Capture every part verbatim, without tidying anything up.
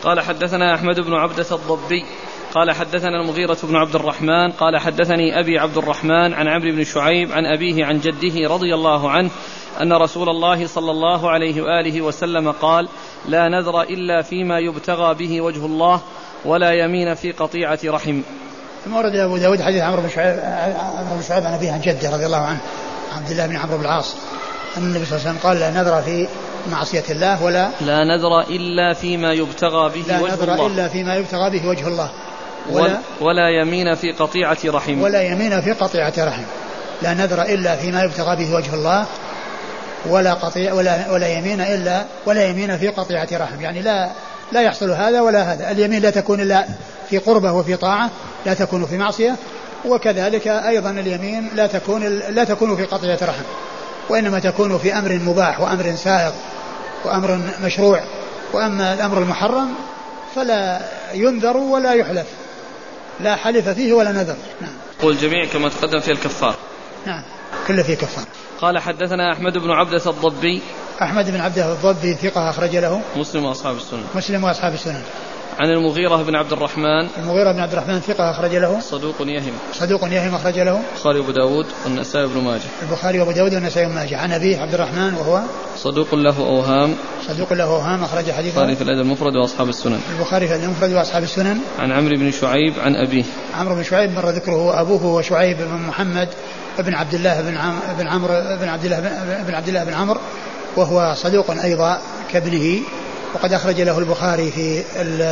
قال حدثنا أحمد بن عبدة الضبي قال حدثنا المغيرة بن عبد الرحمن قال حدثني أبي عبد الرحمن عن عمرو بن شعيب عن أبيه عن جده رضي الله عنه أن رسول الله صلى الله عليه وآله وسلم قال لا نذر إلا فيما يبتغى به وجه الله ولا يمين في قطيعة رحم. ثم ورد أبو داود حديث عمرو بن شعيب عمرو بن شعيب عن أبيه عن جده رضي الله عنه عبد الله بن عمرو بن العاص أن النبي صلى الله عليه وسلم قال لا نذر في معصية الله ولا لا نذر إلا فيما يبتغى به لا وجه نذر الله إلا فيما يبتغى به وجه الله ولا, ولا يمين في قطيعة رحم ولا يمين في قطيعة رحم. لا نذر إلا فيما يبتغى به وجه الله ولا قطيع ولا ولا يمين إلا ولا يمين في قطيعة رحم. يعني لا لا يحصل هذا ولا هذا. اليمين لا تكون إلا في قربة وفي طاعة لا تكون في معصية, وكذلك أيضا اليمين لا تكون لا تكون في قطيعة رحم, وإنما تكون في أمر مباح وأمر سائغ وأمر مشروع. وأما الأمر المحرم فلا ينذر ولا يحلف, لا حلف فيه ولا نذر. نعم. قول جميع كما تقدم في الكفار. نعم كله فيه كفار. قال حدثنا أحمد بن عبدة الضبي أحمد بن عبدة الضبي ثقة أخرج له مسلم وأصحاب السنن مسلم وأصحاب السنن. عن المغيرة بن عبد الرحمن المغيرة بن عبد الرحمن ثقة أخرج له صدوق يهم صدوق يهم أخرج له البخاري وأبو داود والنسائي بن ماجه البخاري وأبو داود والنسائي بن ماجه. عن أبيه عبد الرحمن وهو صدوق له أوهام صدوق له أوهام أخرج حديثه البخاري في الأدب المفرد وأصحاب السنن البخاري في الأدب المفرد وأصحاب السنن. عن عمرو بن شعيب عن أبيه عمرو بن شعيب مر ذكره أبوه هو شعيب بن محمد بن عبد الله بن عم بن عمرو بن عبد الله بن عبد الله بن عمرو, وهو صدوق أيضا كابنه, وقد أخرج له البخاري في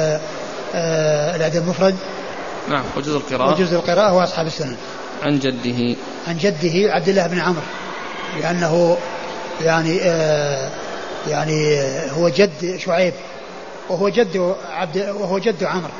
الأدب المفرد نعم وجزء القراءة وجزء القراءة وأصحاب السنن. عن جده عن جده عبد الله بن عمرو, لأنه يعني آه يعني هو جد شعيب وهو جد عبد وهو جد عمرو,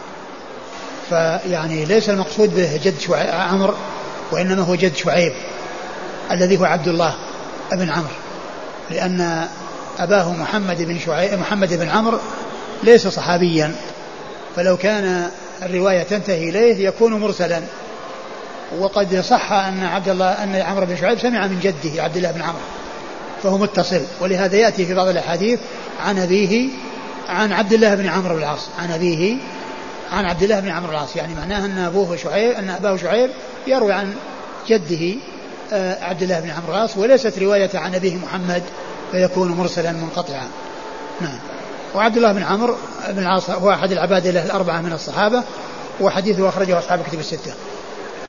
فيعني ليس المقصود به جد عمرو وإنما هو جد شعيب الذي هو عبد الله بن عمرو, لأن أباه محمد بن شعيب محمد بن عمرو ليس صحابيا, فلو كان الرواية تنتهي إليه يكون مرسلا, وقد صح أن عبد الله أن عمرو بن شعيب سمع من جده عبد الله بن عمرو فهو متصل, ولهذا يأتي في بعض الأحاديث عن أبيه عن عبد الله بن عمرو بن العاص عن أبيه عن عبد الله بن عمرو بن العاص, يعني معناه أن أبوه شعيب أن أباه شعيب يروي عن جده عبد الله بن عمرو بن العاص, وليست رواية عن أبيه محمد فيكون مرسلا منقطعا. نعم. وعبد الله بن عمرو بن العاص هو أحد العباد له الأربعة من الصحابة, وحديثه أخرجه أصحاب كتب الستة.